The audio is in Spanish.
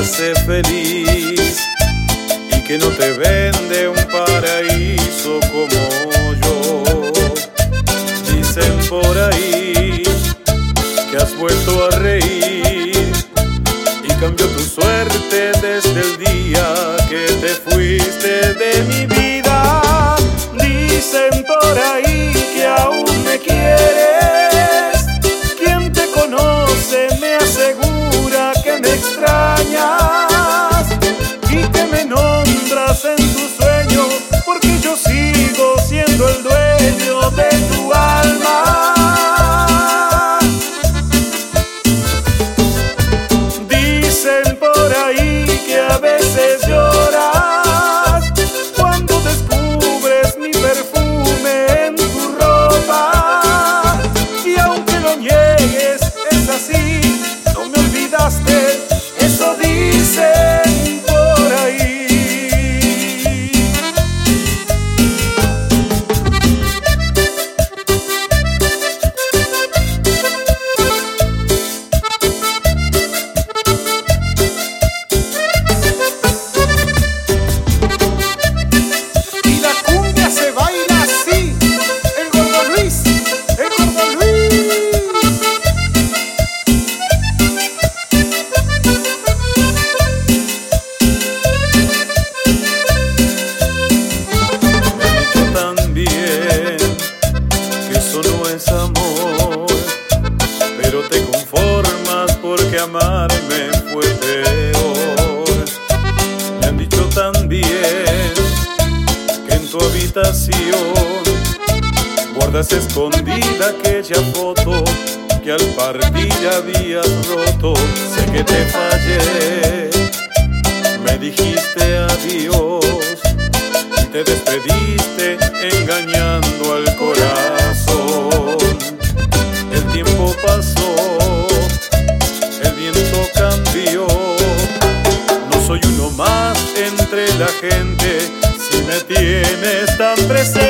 hace feliz y que no te vende un paraíso como yo. Dicen por ahí que has vuelto a reír y cambió tu suerte desde el día que te fuiste de mi vida. Dicen por ahí que aún me quieres, quien te conoce me asegura que me extrañas y que me nombras en tus sueños, porque yo sigo siendo el dueño de tu alma. Dicen por ahí que a veces lloras cuando descubres mi perfume en tu ropa, y aunque lo niegues es así, no me olvidaste, eso dicen por ahí. Amor, pero te conformas porque amarme fue peor. Me han dicho también que en tu habitación guardas escondida aquella foto que al partir habías roto. Sé que te fallé, me dijiste adiós y te despediste engañando al corazón. El tiempo pasó, el viento cambió, no soy uno más entre la gente si me tienes tan presente.